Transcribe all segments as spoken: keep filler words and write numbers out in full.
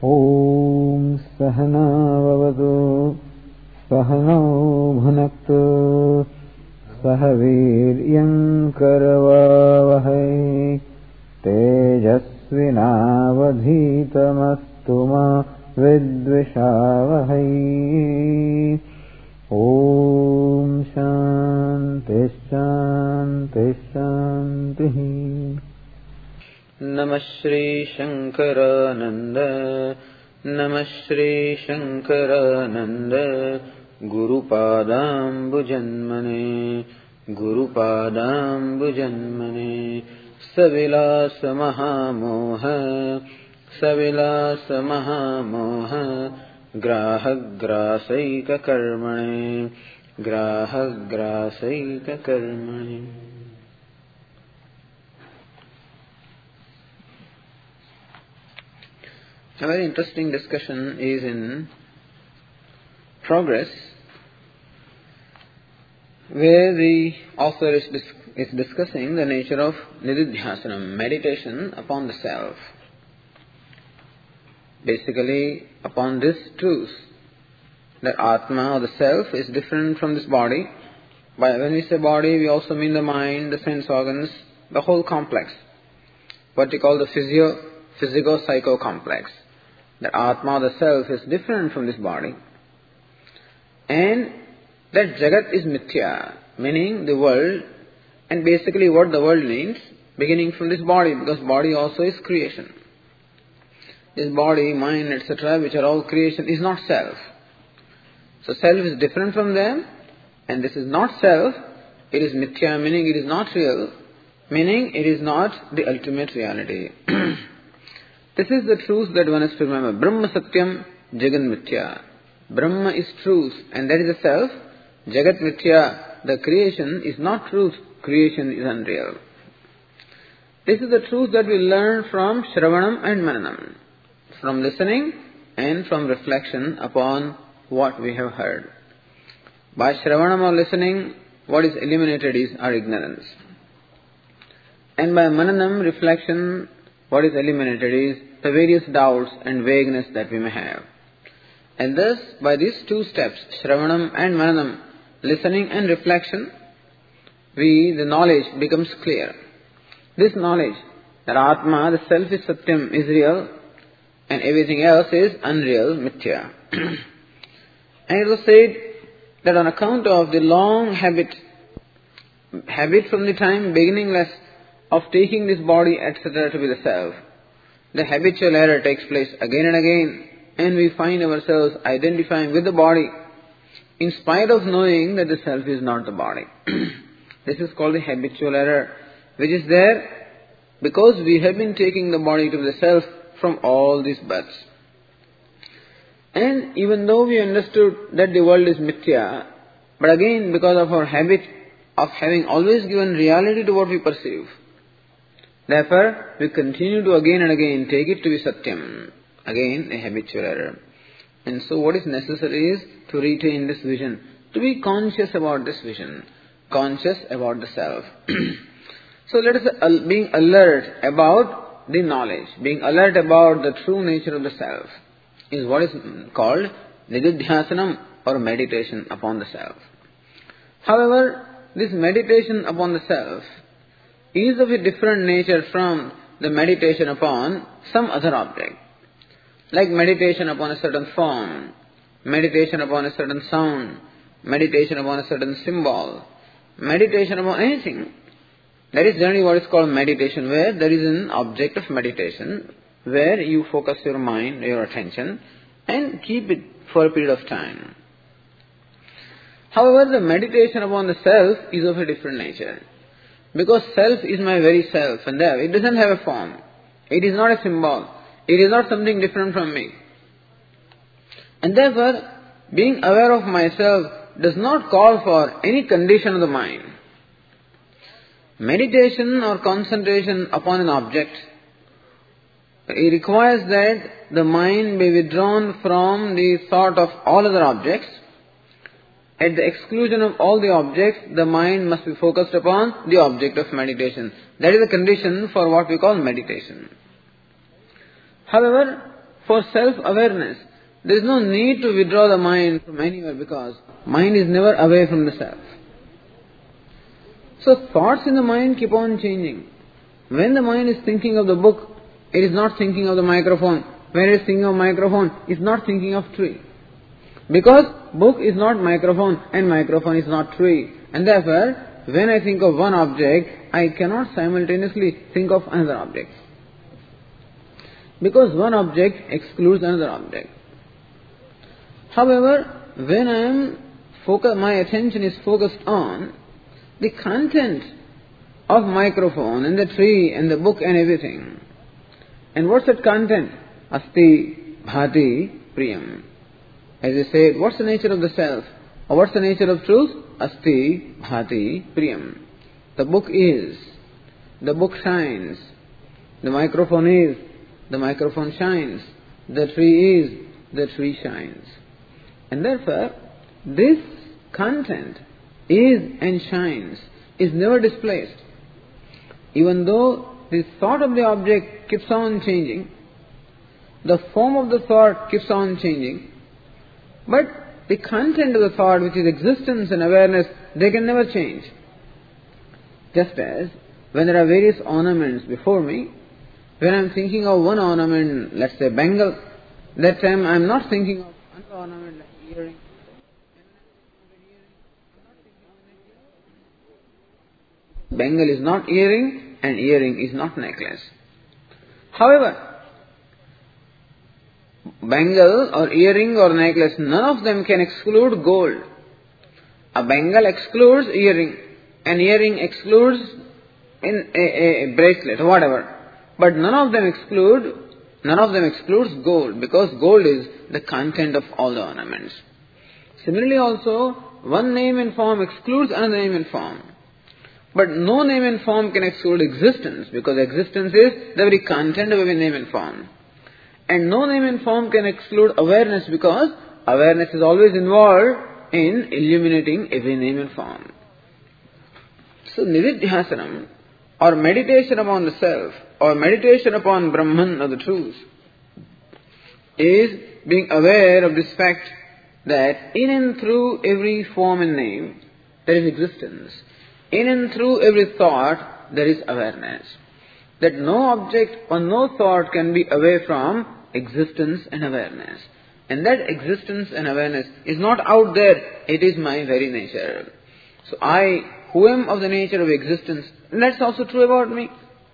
ॐ सहनाववतु सहनौ भुनक्तु सह वीर्यं करवावहै तेजस्विनावधीतमस्तु मा विद्विषावहै। ॐ शान्ति शान्ति शान्तिः। नमः श्री शंकरानंद नमः Shri Shankaranand गुरुपादाम्बुजन्मने गुरुपादाम्बुजन्मने सविलास महामोह सविलास महामोह ग्राहग्रासैक कर्मणे ग्राहग्रासैक कर्मणे। A very interesting discussion is in progress, where the author is, dis- is discussing the nature of nididhyasanam, meditation upon the self. Basically, upon this truth that Atma or the self is different from this body. By when we say body, we also mean the mind, the sense organs, the whole complex, what we call the physio, physico-psycho complex. That Atma, the self, is different from this body, and that Jagat is mithya, meaning the world, and basically what the world means, beginning from this body, because body also is creation. This body, mind, et cetera, which are all creation, is not self. So self is different from them, and this is not self, it is mithya, meaning it is not real, meaning it is not the ultimate reality. This is the truth that one has to remember. Brahma Satyam, Jagat Mithya. Brahma is truth, and that is the self. Jagat Mithya, the creation, is not truth. Creation is unreal. This is the truth that we learn from Shravanam and Mananam, from listening and from reflection upon what we have heard. By Shravanam or listening, what is eliminated is our ignorance. And by Mananam, reflection, what is eliminated is the various doubts and vagueness that we may have. And thus, by these two steps, Shravanam and Mananam, listening and reflection, we, the knowledge becomes clear. This knowledge, that Atma, the self is Satyam, is real, and everything else is unreal, Mithya. And it was said that on account of the long habit, habit from the time beginningless, of taking this body, et cetera, to be the self, the habitual error takes place again and again, and we find ourselves identifying with the body, in spite of knowing that the self is not the body. This is called the habitual error, which is there because we have been taking the body to be the self from all these births. And even though we understood that the world is mithya, but again, because of our habit of having always given reality to what we perceive, therefore, we continue to again and again take it to be Satyam. Again, a habitual error. And so what is necessary is to retain this vision, to be conscious about this vision, conscious about the self. So let us, uh, being alert about the knowledge, being alert about the true nature of the self, is what is called nididhyasanam, or meditation upon the self. However, this meditation upon the self is of a different nature from the meditation upon some other object. Like meditation upon a certain form, meditation upon a certain sound, meditation upon a certain symbol, meditation upon anything. That is generally what is called meditation, where there is an object of meditation, where you focus your mind, your attention, and keep it for a period of time. However, the meditation upon the self is of a different nature. Because self is my very self, and there it doesn't have a form. It is not a symbol. It is not something different from me. And therefore, being aware of myself does not call for any condition of the mind. Meditation or concentration upon an object, it requires that the mind be withdrawn from the thought of all other objects. At the exclusion of all the objects, the mind must be focused upon the object of meditation. That is the condition for what we call meditation. However, for self-awareness, there is no need to withdraw the mind from anywhere because mind is never away from the self. So thoughts in the mind keep on changing. When the mind is thinking of the book, it is not thinking of the microphone. When it is thinking of microphone, it is not thinking of tree. Because book is not microphone and microphone is not tree. And therefore, when I think of one object, I cannot simultaneously think of another object. Because one object excludes another object. However, when I am focus, my attention is focused on the content of microphone and the tree and the book and everything. And what's that content? Asti, bhati, priyam. As I said, what's the nature of the self? Or what's the nature of truth? Asti, bhati, priyam. The book is. The book shines. The microphone is. The microphone shines. The tree is. The tree shines. And therefore, this content is and shines is never displaced. Even though the thought of the object keeps on changing, the form of the thought keeps on changing, but the content of the thought, which is existence and awareness, they can never change. Just as when there are various ornaments before me, when I am thinking of one ornament, let's say bangle, that time I am not thinking of another ornament like earring. Bangle is not earring and earring is not necklace. However, bangle or earring or necklace, none of them can exclude gold. A bangle excludes earring, an earring excludes in a, a, a bracelet or whatever. But none of them exclude, none of them excludes gold, because gold is the content of all the ornaments. Similarly also, one name and form excludes another name and form. But no name and form can exclude existence, because existence is the very content of every name and form. And no name and form can exclude awareness, because awareness is always involved in illuminating every name and form. So nididhyasanam, or meditation upon the self, or meditation upon Brahman or the truth, is being aware of this fact that in and through every form and name there is existence. In and through every thought there is awareness. That no object or no thought can be away from existence and awareness. And that existence and awareness is not out there, it is my very nature. So I, who am of the nature of existence, and that's also true about me.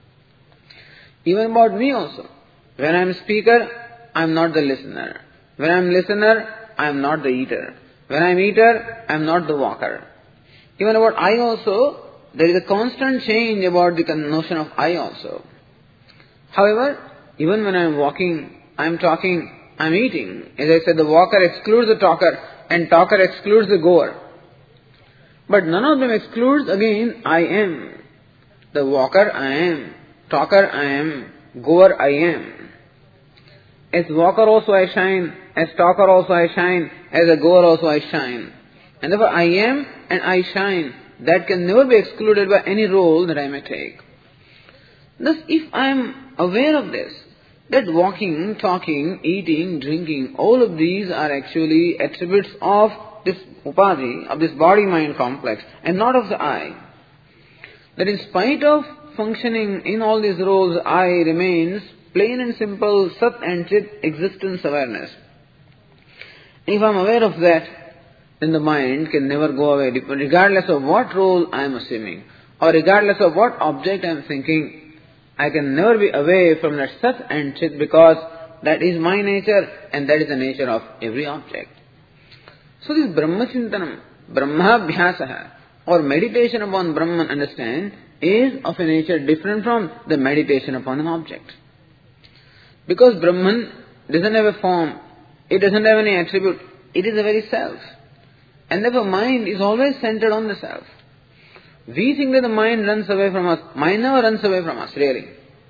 Even about me also. When I am speaker, I am not the listener. When I am listener, I am not the eater. When I am eater, I am not the walker. Even about I also, there is a constant change about the notion of I also. However, even when I am walking, I am talking, I am eating. As I said, the walker excludes the talker, and talker excludes the goer. But none of them excludes again I am. The walker I am, talker I am, goer I am. As walker also I shine, as talker also I shine, as a goer also I shine. And therefore I am and I shine, that can never be excluded by any role that I may take. Thus, if I am aware of this, that walking, talking, eating, drinking, all of these are actually attributes of this upadhi, of this body-mind complex, and not of the I. That in spite of functioning in all these roles, I remains plain and simple Sat and Chit existence awareness. If I am aware of that, then the mind can never go away, regardless of what role I am assuming, or regardless of what object I am thinking. I can never be away from that Sat and Chit, because that is my nature and that is the nature of every object. So this Brahma Chintanam, Brahmabhyasaha, or meditation upon Brahman, understand, is of a nature different from the meditation upon an object. Because Brahman doesn't have a form, it doesn't have any attribute, it is the very self. And therefore mind is always centered on the self. We think that the mind runs away from us. Mind never runs away from us, really.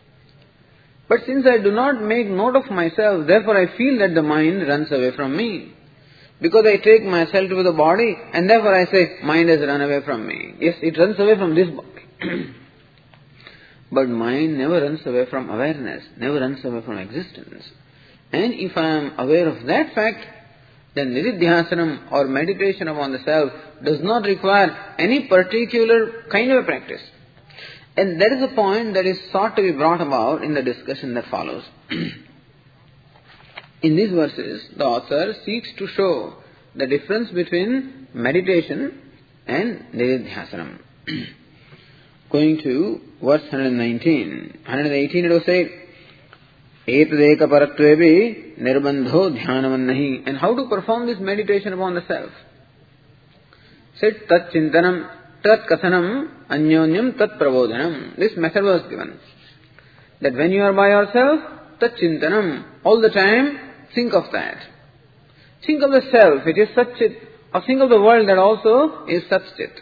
But since I do not make note of myself, therefore I feel that the mind runs away from me. Because I take myself to be the body, and therefore I say, mind has run away from me. Yes, it runs away from this body. But mind never runs away from awareness, never runs away from existence. And if I am aware of that fact, then nididhyasanam or meditation upon the self does not require any particular kind of a practice. And that is a point that is sought to be brought about in the discussion that follows. In these verses, the author seeks to show the difference between meditation and nididhyasanam. Going to verse one nineteen. one eighteen it was said, etadeka paratvevi nirbandho dhyanam. And how to perform this meditation upon the self? Said tat chintanam, tat kathanam, anyonyam tat prabodhanam. This method was given. That when you are by yourself, tat chintanam, all the time think of that. Think of the self, it is Satchit. Or think of the world that also is Satchit.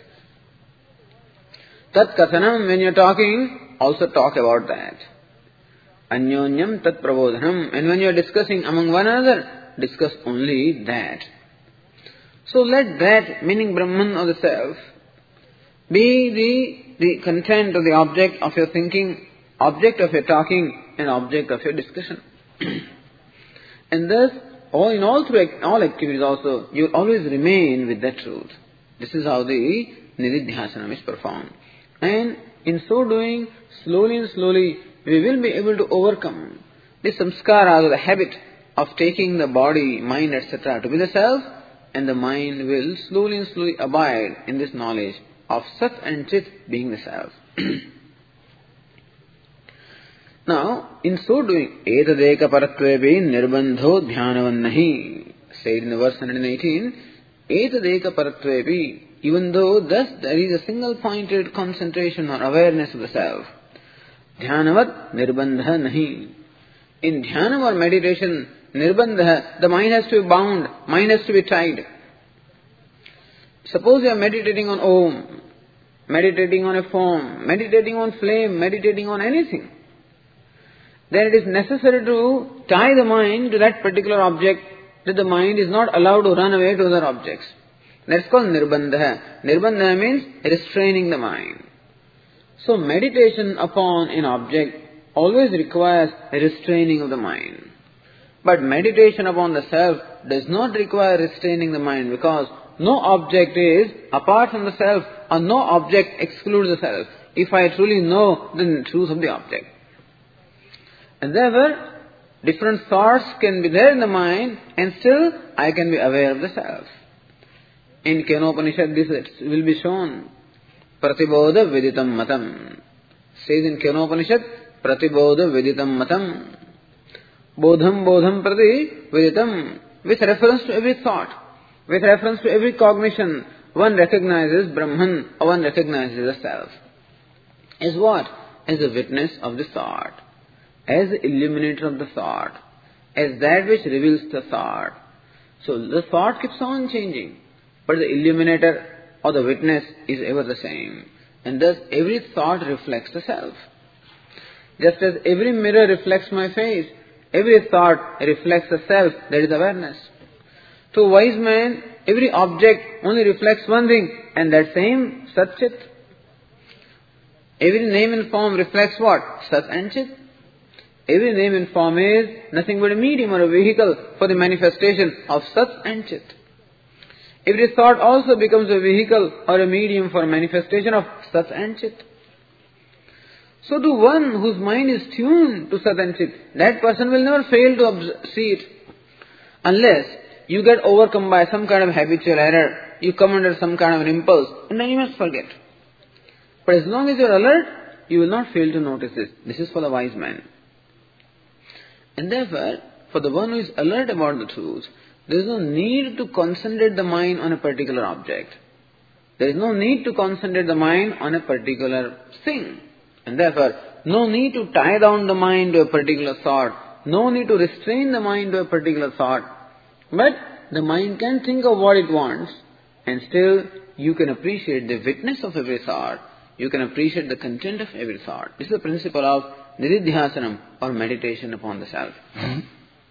Tat kathanam, when you are talking, also talk about that. Anyonyam tat prabodhanam. And when you are discussing among one another, discuss only that. So let that, meaning Brahman or the self, be the, the content or the object of your thinking, object of your talking, and object of your discussion. And thus, all in all through all activities also, you will always remain with that truth. This is how the nididhyasanam is performed. And in so doing, slowly and slowly, we will be able to overcome the samskara, or the habit of taking the body, mind, et cetera to be the self, and the mind will slowly and slowly abide in this knowledge of Sat and Chit being the self. Now, in so doing, etadeka paratvevi nirbandho dhyanam. Said in the verse one eighteen, etadeka paratvevi, even though thus there is a single pointed concentration or awareness of the self, dhyanavat nirbandha nahi. In dhyanam or meditation, nirbandha, the mind has to be bound, mind has to be tied. Suppose you are meditating on Om, meditating on a form, meditating on flame, meditating on anything. Then it is necessary to tie the mind to that particular object, that the mind is not allowed to run away to other objects. That's called nirbandha. Nirbandha means restraining the mind. So meditation upon an object always requires a restraining of the mind. But meditation upon the self does not require restraining the mind, because no object is apart from the self, or no object excludes the self. If I truly know the truth of the object. And therefore, different thoughts can be there in the mind, and still I can be aware of the self. In Kenopanishad, this will be shown. Pratibodha viditam matam. Says in Kenopanishad, Pratibodha viditam matam. Bodham bodham prati viditam. With reference to every thought, with reference to every cognition, one recognizes Brahman, or one recognizes the self. As what? As a witness of the thought, as the illuminator of the thought, as that which reveals the thought. So the thought keeps on changing, but the illuminator or the witness is ever the same. And thus every thought reflects the self. Just as every mirror reflects my face, every thought reflects the self, that is awareness. To a wise man, every object only reflects one thing, and that same Sat Chit. Every name and form reflects what? Sat and Chit. Every name and form is nothing but a medium or a vehicle for the manifestation of Sat and Chit. Every thought also becomes a vehicle or a medium for manifestation of Sat and Chit. So to one whose mind is tuned to Sat and Chit, that person will never fail to observe, see it. Unless you get overcome by some kind of habitual error, you come under some kind of an impulse, and then you must forget. But as long as you are alert, you will not fail to notice this. This is for the wise man. And therefore, for the one who is alert about the truth, there is no need to concentrate the mind on a particular object. There is no need to concentrate the mind on a particular thing. And therefore, no need to tie down the mind to a particular thought. No need to restrain the mind to a particular thought. But the mind can think of what it wants, and still you can appreciate the witness of every thought. You can appreciate the content of every thought. This is the principle of nididhyasanam, or meditation upon the self. Mm-hmm.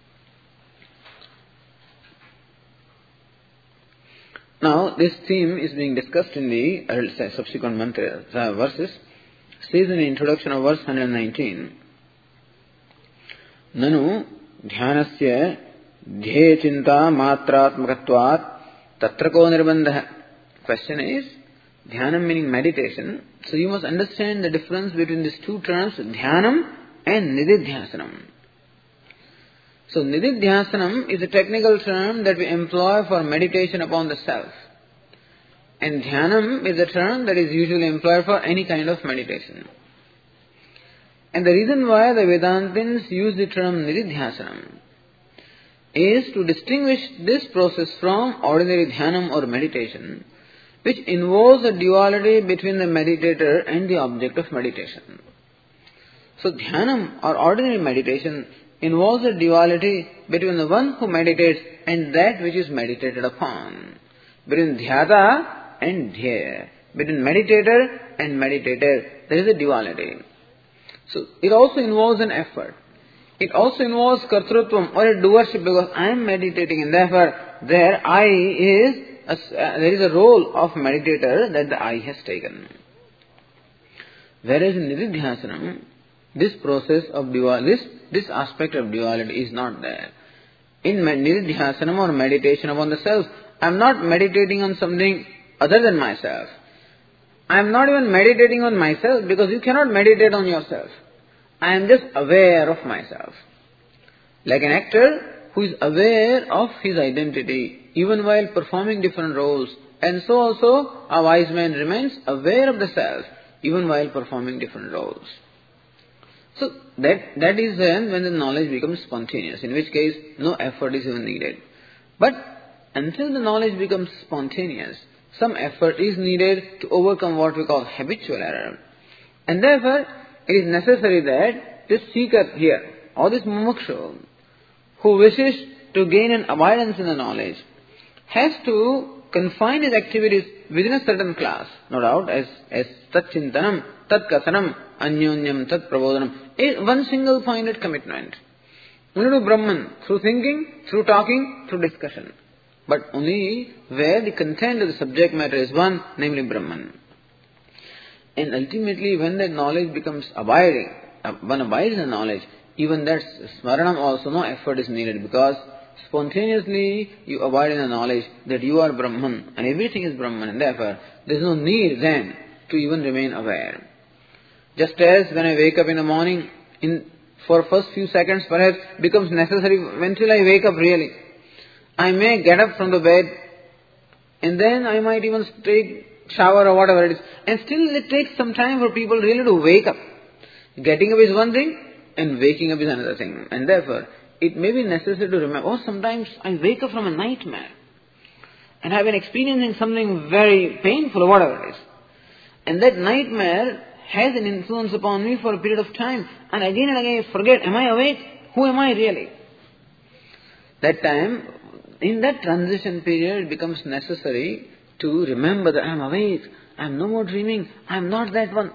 Now, this theme is being discussed in the subsequent mantras, uh, verses. It says in the introduction of verse one nineteen, Nanu dhyanasya dhyeya chinta matratmakatvat tatra ko nirbandha. Question is, dhyanam meaning meditation. So you must understand the difference between these two terms, dhyanam and nididhyasanam. So nididhyasanam is a technical term that we employ for meditation upon the self. And dhyanam is a term that is usually employed for any kind of meditation. And the reason why the Vedantins use the term nididhyasanam is to distinguish this process from ordinary dhyanam or meditation, which involves a duality between the meditator and the object of meditation. So dhyanam or ordinary meditation involves a duality between the one who meditates and that which is meditated upon, between dhyata and dhyeya, between meditator and meditator. There is a duality. So it also involves an effort. It also involves kartrutvam or a doership, because I am meditating and therefore there I is a, uh, there is a role of meditator that the I has taken. Whereas in nididhyasanam, this process of dual, this, this aspect of duality is not there. In nididhyasanam or meditation upon the self, I am not meditating on something other than myself. I am not even meditating on myself, because you cannot meditate on yourself. I am just aware of myself. Like an actor who is aware of his identity even while performing different roles. And so also a wise man remains aware of the self even while performing different roles. So that, that is then when the knowledge becomes spontaneous, in which case no effort is even needed. But until the knowledge becomes spontaneous, some effort is needed to overcome what we call habitual error. And therefore, it is necessary that this seeker here, or this mumukshu, who wishes to gain an abidance in the knowledge, has to confine his activities within a certain class, no doubt, as, as tat chintanam, tat kathanam, anyonyam, tat prabodhanam, is one single pointed commitment. Only to Brahman, through thinking, through talking, through discussion. But only where the content of the subject matter is one, namely Brahman. And ultimately, when that knowledge becomes abiding, one abides in the knowledge, even that smaranam also, no effort is needed, because spontaneously you abide in the knowledge that you are Brahman and everything is Brahman, and therefore there is no need then to even remain aware. Just as when I wake up in the morning, in for first few seconds perhaps becomes necessary until I wake up really. I may get up from the bed and then I might even take shower or whatever it is. And still it takes some time for people really to wake up. Getting up is one thing and waking up is another thing. And therefore, it may be necessary to remember, oh, sometimes I wake up from a nightmare and I've been experiencing something very painful or whatever it is. And that nightmare has an influence upon me for a period of time. And again and again I forget, am I awake? Who am I really? That time, in that transition period, it becomes necessary to remember that I am awake, I am no more dreaming, I am not that one.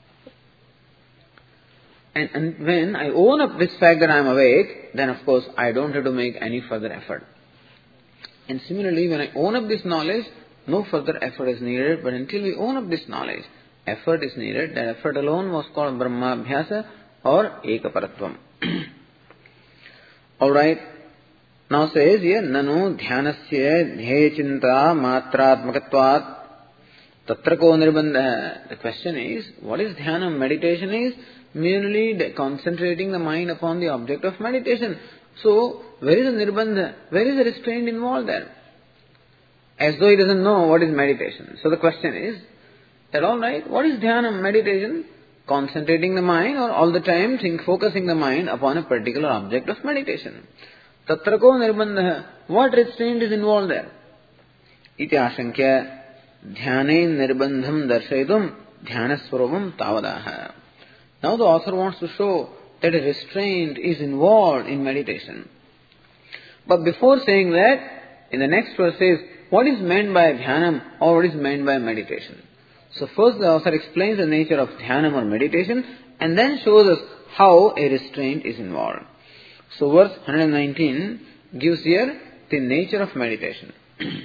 And, and when I own up this fact that I am awake, then of course I don't have to make any further effort. And similarly, when I own up this knowledge, no further effort is needed, but until we own up this knowledge, effort is needed. That effort alone was called Brahmabhyasa or Ekaparatvam. Alright. Now says here, Nanu dhyanasya dhyeya chinta matratmakatvat tatra ko nirbandha. The question is, what is dhyana? Meditation is merely concentrating the mind upon the object of meditation. So, where is the nirbandha? Where is the restraint involved there? As though he doesn't know what is meditation. So the question is, that alright, what is dhyana, meditation? Concentrating the mind or all the time think, focusing the mind upon a particular object of meditation. Tatra ko nirbandha. What restraint is involved there? Iti ashankya dhyane nirbandham darshaitum dhyanaswaruvam tavadaha. Now the author wants to show that a restraint is involved in meditation. But before saying that, in the next verse says, what is meant by dhyanam or what is meant by meditation? So first the author explains the nature of dhyanam or meditation and then shows us how a restraint is involved. So verse one nineteen gives here the nature of meditation.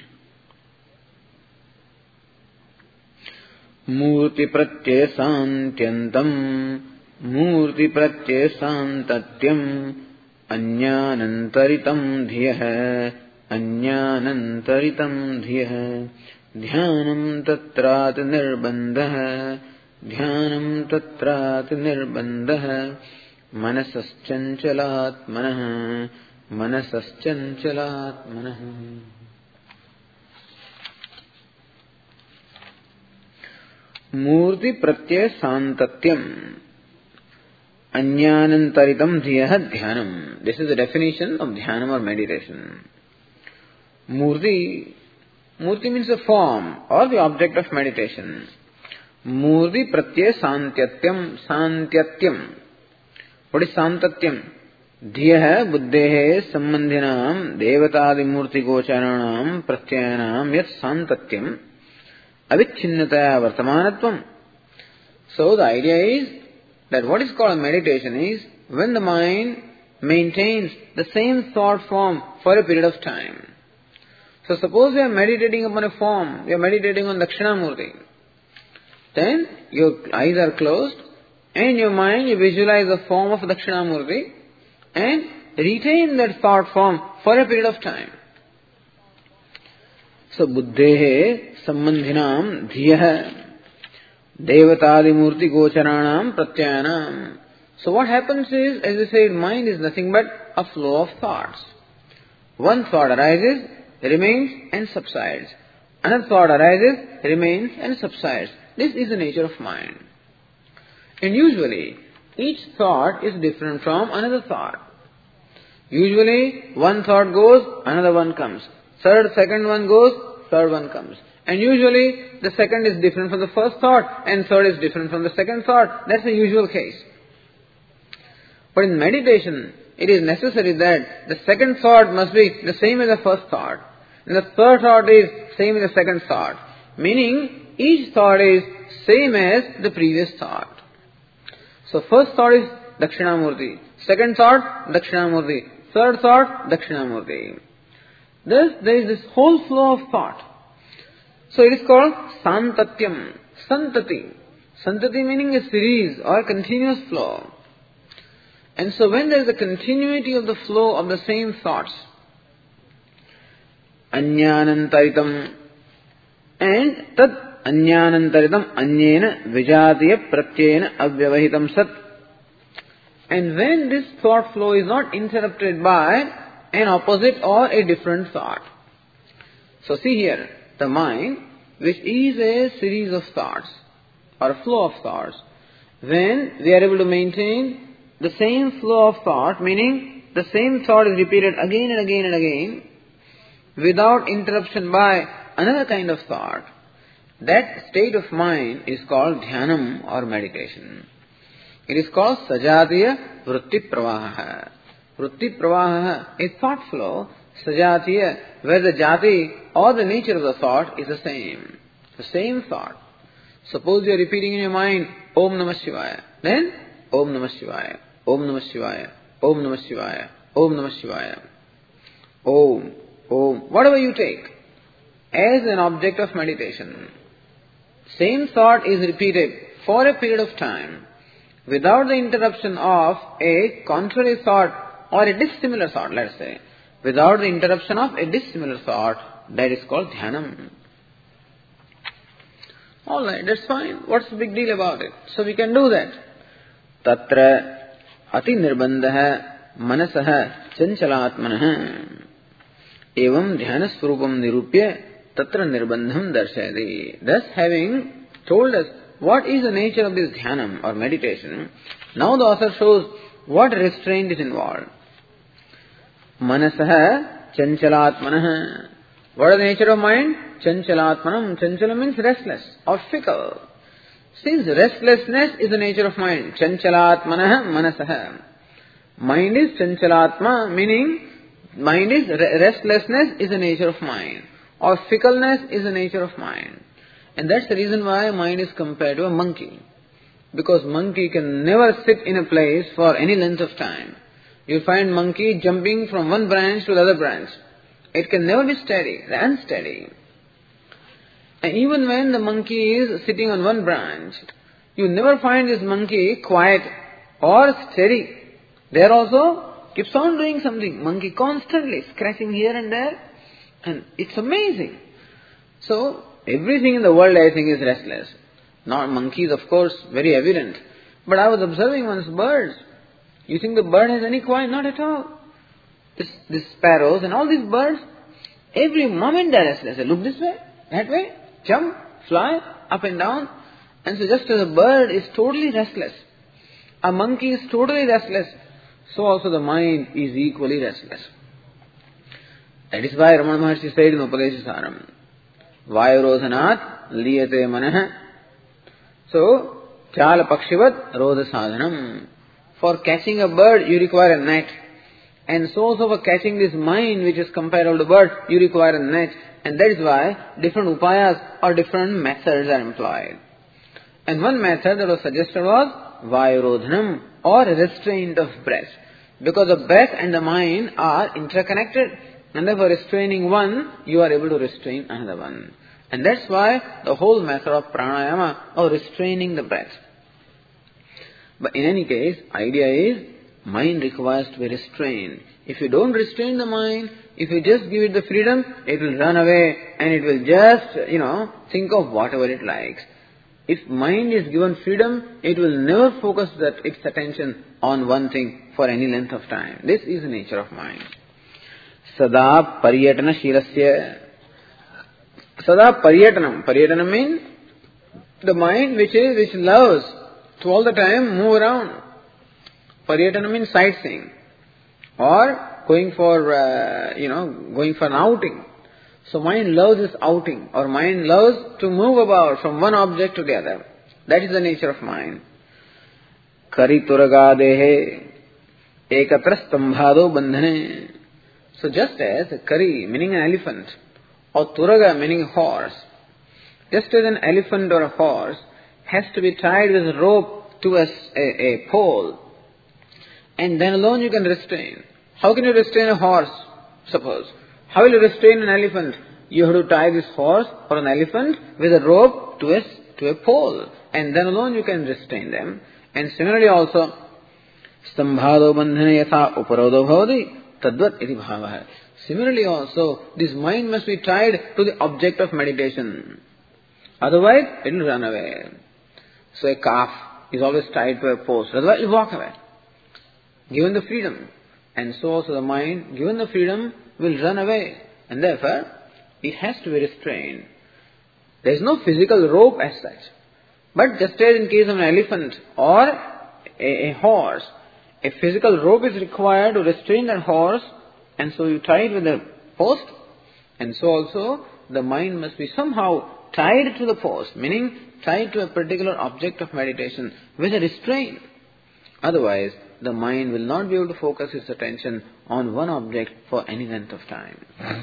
Murti pratyaya santyantam Murti pratyaya santatyam अन्यानन्तरितं धियः अन्यानन्तरितं धियः ध्यानं तत्रात् निर्बन्धः ध्यानं तत्रात् निर्बन्धः मनसश्चञ्चलात्मनः मनसश्चञ्चलात्मनः. मूर्ति प्रत्यय सांतत्यम अन्यानंतरितम धियः ध्यानम. This is the definition of dhyanam or meditation. Murti, murti means a form or the object of meditation. Murti pratyaya santatyam, santatyam. What is santatyam? Dhiyah buddhehe sambandhinam devatadi murti gocharanam pratyayanam yat santatyam avichinnataya vartamanatvam. So the idea is that what is called meditation is when the mind maintains the same thought form for a period of time. So suppose you are meditating upon a form, you are meditating on Dakshinamurti. Then your eyes are closed and in your mind you visualize the form of Dakshinamurti and retain that thought form for a period of time. So buddhehe sambandhinam dhiyah devatadi murti gocharanam pratyayanam. So what happens is, as we said, mind is nothing but a flow of thoughts. One thought arises, remains and subsides. Another thought arises, remains and subsides. This is the nature of mind. And usually, each thought is different from another thought. Usually, one thought goes, another one comes. Third, second one goes, third one comes. And usually, the second is different from the first thought, and third is different from the second thought. That's the usual case. But in meditation, it is necessary that the second thought must be the same as the first thought. And the third thought is same as the second thought. Meaning, each thought is same as the previous thought. So first thought is Dakshinamurti. Second thought, Dakshinamurti. Third thought, Dakshinamurti. Thus, there is this whole flow of thought. So it is called Santatyam. Santati. Santati meaning a series or a continuous flow. And so when there is a continuity of the flow of the same thoughts, Anyanantaritam, and tad Anyanantaritam anyena vijatiya pratyena avyavahitam sat. And when this thought flow is not interrupted by an opposite or a different thought. So see here, the mind, which is a series of thoughts or a flow of thoughts, when we are able to maintain the same flow of thought, meaning the same thought is repeated again and again and again, without interruption by another kind of thought, that state of mind is called dhyanam or meditation. It is called sajatiya vritti pravaha. Vritti pravaha is thought flow, sajatiya, where the jati or the nature of the thought is the same. The same thought. Suppose you are repeating in your mind, Om Namah Shivaya. Then, Om Namah Shivaya. Om Namah Shivaya, Om Namah Shivaya, Om Namah Shivaya. Om, Om, whatever you take as an object of meditation. Same thought is repeated for a period of time without the interruption of a contrary thought or a dissimilar thought, let's say. Without the interruption of a dissimilar thought, that is called dhyanam. Alright, that's fine. What's the big deal about it? So we can do that. Tatra अति निर्बंधः मनसः चंचलात्मनः एवं ध्यान स्वरूपम निरूप्य तत्र निर्बंधम दर्शयति. Thus, having told us what is the nature of this dhyanam or meditation, now the author shows what restraint is involved. Manasah chanchalatmanah. What is the nature of mind? Chanchalatmanam. Chanchala means restless or fickle. Since restlessness is the nature of mind, chanchalatmanah manasah. Mind is chanchalatma, meaning mind is restlessness is the nature of mind, or fickleness is the nature of mind. And that's the reason why mind is compared to a monkey. Because monkey can never sit in a place for any length of time. You find monkey jumping from one branch to the other branch. It can never be steady, unsteady. And even when the monkey is sitting on one branch, you never find this monkey quiet or steady. There also, keeps on doing something. Monkey constantly scratching here and there. And it's amazing. So, everything in the world I think is restless. Not monkeys, of course, very evident. But I was observing once birds. You think the bird has any quiet? Not at all. This, this sparrows and all these birds, every moment they are restless. They look this way, that way, jump, fly, up and down. And so just as a bird is totally restless, a monkey is totally restless, so also the mind is equally restless. That is why Ramana Maharshi said in Upadeshasaram, Vayurodhanat liyate manah. So, chala pakshivat rodha sadhanam. For catching a bird, you require a net. And so also for catching this mind which is comparable to bird, you require a net. And that is why different upayas or different methods are employed. And one method that was suggested was Vayurodhanam, or restraint of breath. Because the breath and the mind are interconnected. And therefore restraining one, you are able to restrain another one. And that's why the whole method of pranayama, or restraining the breath. But in any case, idea is, mind requires to be restrained. If you don't restrain the mind, if you just give it the freedom, it will run away and it will just, you know, think of whatever it likes. If mind is given freedom, it will never focus that its attention on one thing for any length of time. This is the nature of mind. Sada paryatana shilasya. Sada paryatanam. Paryatanam means the mind which is, which loves to all the time move around. Paryatanam means sightseeing. Or going for, uh, you know, going for an outing. So mind loves this outing, or mind loves to move about from one object to the other. That is the nature of mind. Kari turagadehe ekatra stambhado bandhane. So just as Kari, meaning an elephant, or Turaga, meaning a horse, just as an elephant or a horse has to be tied with a rope to a, a, a pole, and then alone you can restrain. How can you restrain a horse, suppose? How will you restrain an elephant? You have to tie this horse or an elephant with a rope to a, to a pole, and then alone you can restrain them. And similarly also, stambhado bandhane yatha uparodo bhavati tadvat iti bhavaha. Similarly also, this mind must be tied to the object of meditation. Otherwise, it will run away. So a calf is always tied to a post. Otherwise, it will walk away. Given the freedom. And so also the mind, given the freedom, will run away. And therefore, it has to be restrained. There is no physical rope as such. But just as in case of an elephant or a, a horse, a physical rope is required to restrain that horse, and so you tie it with a post, and so also the mind must be somehow tied to the post, meaning tied to a particular object of meditation with a restraint. Otherwise, the mind will not be able to focus its attention on one object for any length of time.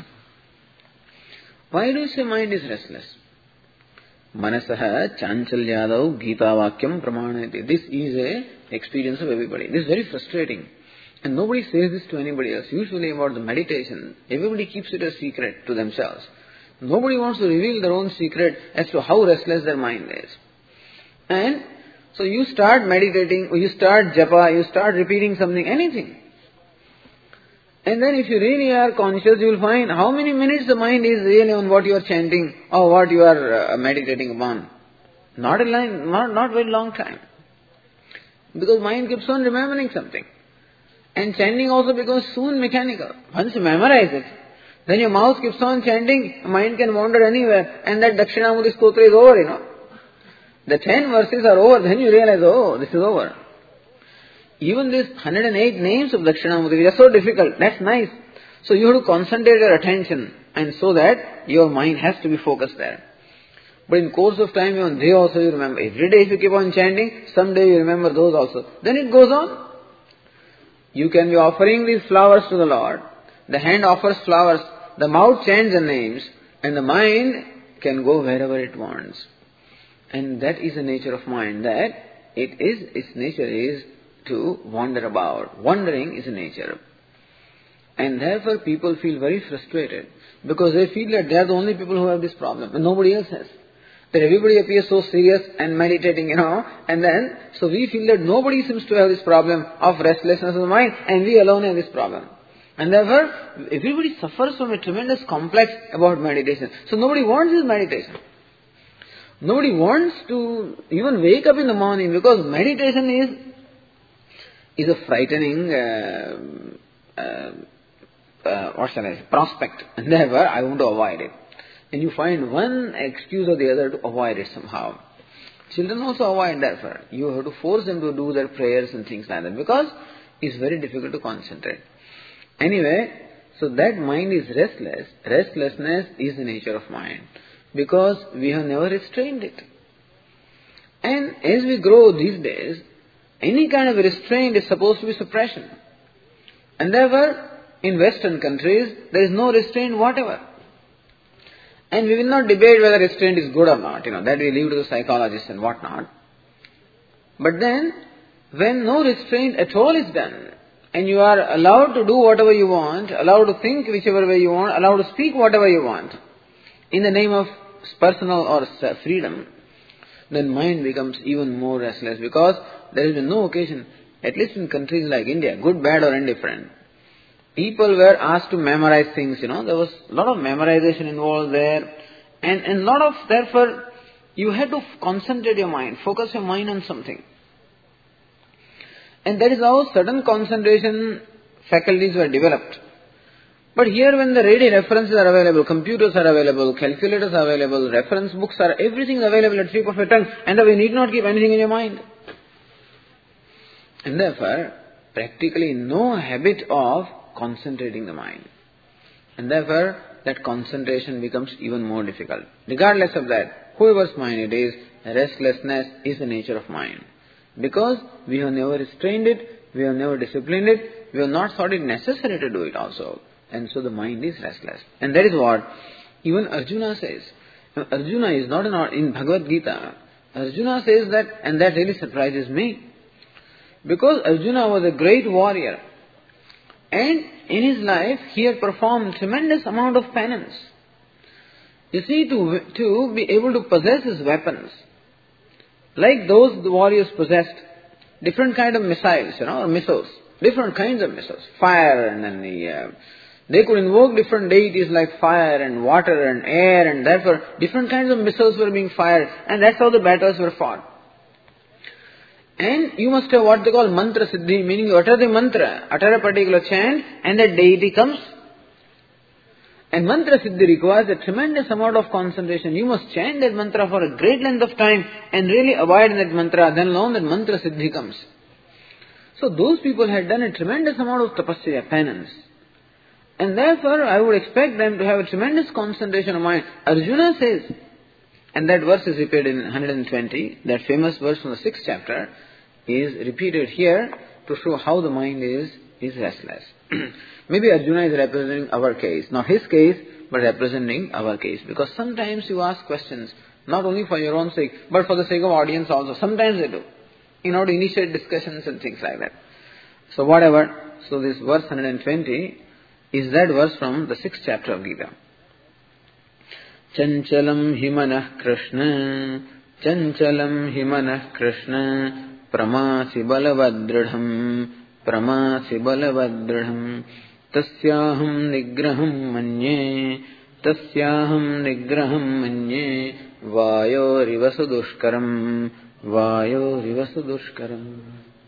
Why do you say mind is restless? Manasaha chanchalyadav gita vakyam pramanati. This is a experience of everybody. This is very frustrating. And nobody says this to anybody else. Usually about the meditation, everybody keeps it a secret to themselves. Nobody wants to reveal their own secret as to how restless their mind is. And so you start meditating, or you start japa, you start repeating something, anything. And then if you really are conscious, you will find how many minutes the mind is really on what you are chanting or what you are uh, meditating upon. Not a line, not, not very long time. Because mind keeps on remembering something. And chanting also becomes soon mechanical. Once you memorize it, then your mouth keeps on chanting, mind can wander anywhere, and that Dakshinamurti Stotra is over, you know. The ten verses are over, then you realize, oh, this is over. Even these one hundred eight names of Dakshinamurti, they are so difficult, that's nice. So you have to concentrate your attention, and so that your mind has to be focused there. But in course of time, even they also you remember. Every day if you keep on chanting, someday you remember those also. Then it goes on. You can be offering these flowers to the Lord. The hand offers flowers, the mouth chants the names, and the mind can go wherever it wants. And that is the nature of mind, that it is, its nature is to wander about. Wandering is a nature. And therefore people feel very frustrated, because they feel that they are the only people who have this problem, and nobody else has. that everybody appears so serious and meditating, you know, and then, so we feel that nobody seems to have this problem of restlessness of the mind, and we alone have this problem. And therefore, everybody suffers from a tremendous complex about meditation. So nobody wants this meditation. Nobody wants to even wake up in the morning, because meditation is is a frightening, uh, uh, uh, what shall I say, prospect. And therefore, I want to avoid it. And you find one excuse or the other to avoid it somehow. Children also avoid therefore. You have to force them to do their prayers and things like that, because it's very difficult to concentrate. Anyway, so that mind is restless. Restlessness is the nature of mind, because we have never restrained it. And as we grow these days, any kind of restraint is supposed to be suppression. And therefore, in Western countries, there is no restraint whatever. And we will not debate whether restraint is good or not, you know, that we leave to the psychologists and whatnot. But then, when no restraint at all is done, and you are allowed to do whatever you want, allowed to think whichever way you want, allowed to speak whatever you want, in the name of personal or freedom, then mind becomes even more restless, because there has been no occasion, at least in countries like India, good, bad or indifferent. People were asked to memorize things, you know, there was a lot of memorization involved there, and and a lot of, therefore, you had to concentrate your mind, focus your mind on something. And that is how certain concentration faculties were developed. But here when the ready references are available, computers are available, calculators are available, reference books are, everything is available at tip of your tongue, and we need not keep anything in your mind. And therefore, practically no habit of concentrating the mind. And therefore, that concentration becomes even more difficult. Regardless of that, whoever's mind it is, restlessness is the nature of mind. Because we have never restrained it, we have never disciplined it, we have not thought it necessary to do it also. And so the mind is restless. And that is what even Arjuna says. Now, Arjuna is not in, in Bhagavad Gita. Arjuna says that, and that really surprises me. Because Arjuna was a great warrior. And in his life, he had performed tremendous amount of penance. You see, to, to be able to possess his weapons, like those the warriors possessed, different kind of missiles, you know, or missiles, different kinds of missiles, fire, and then the, uh, they could invoke different deities like fire and water and air, and therefore different kinds of missiles were being fired, and that's how the battles were fought. And you must have what they call mantra siddhi, meaning you utter the mantra, utter a particular chant, and that deity comes. And mantra siddhi requires a tremendous amount of concentration. You must chant that mantra for a great length of time and really abide in that mantra, then alone that mantra siddhi comes. So those people had done a tremendous amount of tapasya, penance. And therefore I would expect them to have a tremendous concentration of mind. Arjuna says, and that verse is repeated in one hundred twenty, that famous verse from the sixth chapter is repeated here to show how the mind is, is restless. Maybe Arjuna is representing our case, not his case, but representing our case. Because sometimes you ask questions, not only for your own sake, but for the sake of audience also. Sometimes they do, in order to initiate discussions and things like that. So whatever, so this verse one hundred twenty is that verse from the sixth chapter of Gita. Chanchalam himanah Krishna, Chanchalam himanah Krishna, Pramasi balavadridham, Pramasi balavadridham, Tasyaham nigraham manye, Tasyaham nigraham manye, Vayo rivasu dushkaram, Vayo rivasu dushkaram.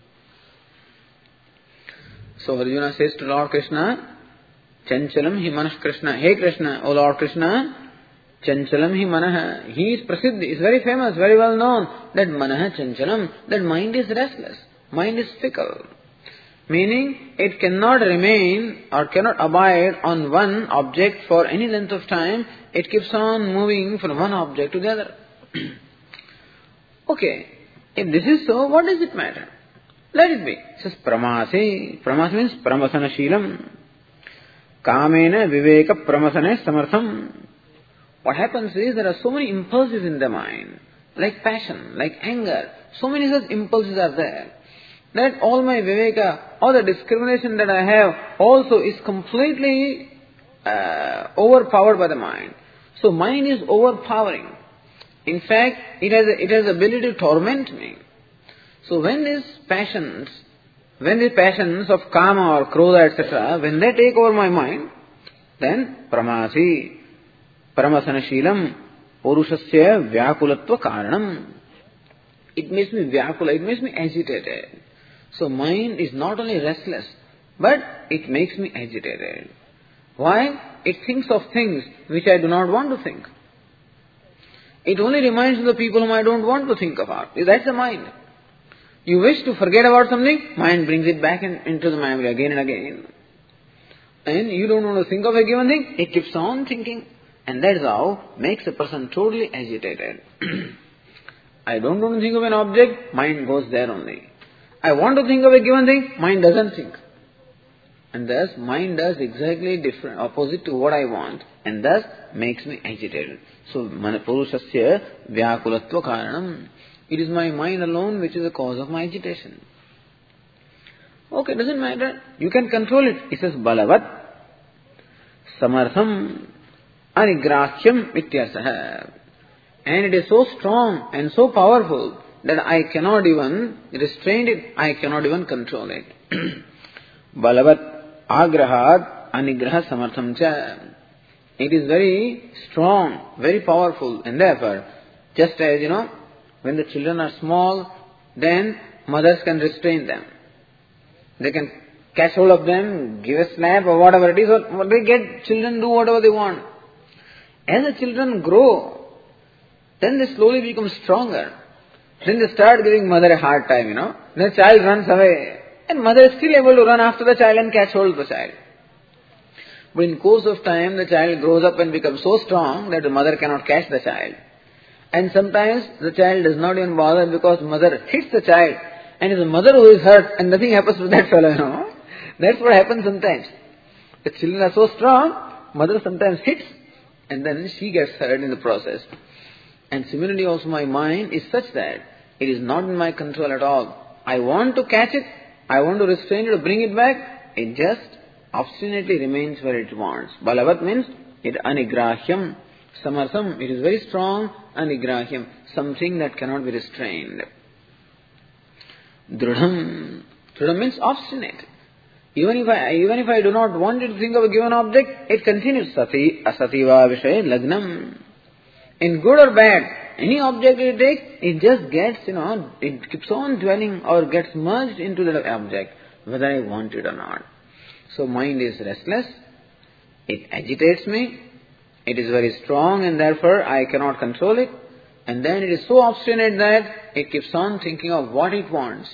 So Arjuna says to Lord Krishna, Chanchalam himanah Krishna, hey Krishna, O Lord Krishna, Chanchalam hi manaha. He is prasiddh, is very famous, very well known. That manaha chanchalam, that mind is restless. Mind is fickle. Meaning, it cannot remain or cannot abide on one object for any length of time. It keeps on moving from one object to the other. Okay, if this is so, what does it matter? Let it be. It says pramasi. Pramasi means pramasana sheelam. Kamena viveka pramasane samartham. What happens is there are so many impulses in the mind, like passion, like anger. So many such impulses are there, that all my viveka, all the discrimination that I have also is completely uh, overpowered by the mind. So mind is overpowering. In fact, it has, it has the ability to torment me. So when these passions, when the passions of kama or krodha, et cetera, when they take over my mind, then pramasi, paramasanashilam, purushasya vyakulatva karanam. It makes me vyakula, it makes me agitated. So mind is not only restless, but it makes me agitated. Why? It thinks of things which I do not want to think. It only reminds the people whom I don't want to think about. That's the mind. You wish to forget about something, mind brings it back in, into the memory again and again. And you don't want to think of a given thing, it keeps on thinking. And that is how makes a person totally agitated. I don't want to think of an object, mind goes there only. I want to think of a given thing, mind doesn't think. And thus, mind does exactly different, opposite to what I want, and thus makes me agitated. So, purushasya vyakulatva karanam. It is my mind alone which is the cause of my agitation. Okay, doesn't matter. You can control it. It says balavat samartham anigrahyam ityasah. And it is so strong and so powerful that I cannot even restrain it, I cannot even control it. Balavat agrahat anigraha samartham cha. It is very strong, very powerful, and therefore, just as, you know, when the children are small, then mothers can restrain them. They can catch hold of them, give a slap or whatever it is, or they get children do whatever they want. As the children grow, then they slowly become stronger. Then they start giving mother a hard time, you know. The child runs away, and mother is still able to run after the child and catch hold of the child. But in course of time, the child grows up and becomes so strong that the mother cannot catch the child. And sometimes the child does not even bother because mother hits the child, and it's the mother who is hurt, and nothing happens to that fellow, you know. That's what happens sometimes. The children are so strong, mother sometimes hits, and then she gets hurt in the process. And similarly also my mind is such that it is not in my control at all. I want to catch it, I want to restrain it, to bring it back, it just obstinately remains where it wants. Balavat means it anigrahyam. Samartham, it is very strong, anigrahyam, something that cannot be restrained. Drudham, drudham means obstinate. Even if I, even if I do not want it to think of a given object, it continues. Sati, asativa vishay lagnam. In good or bad, any object you take, it just gets, you know, it keeps on dwelling or gets merged into the object, whether I want it or not. So mind is restless, it agitates me, it is very strong and therefore I cannot control it, and then it is so obstinate that it keeps on thinking of what it wants.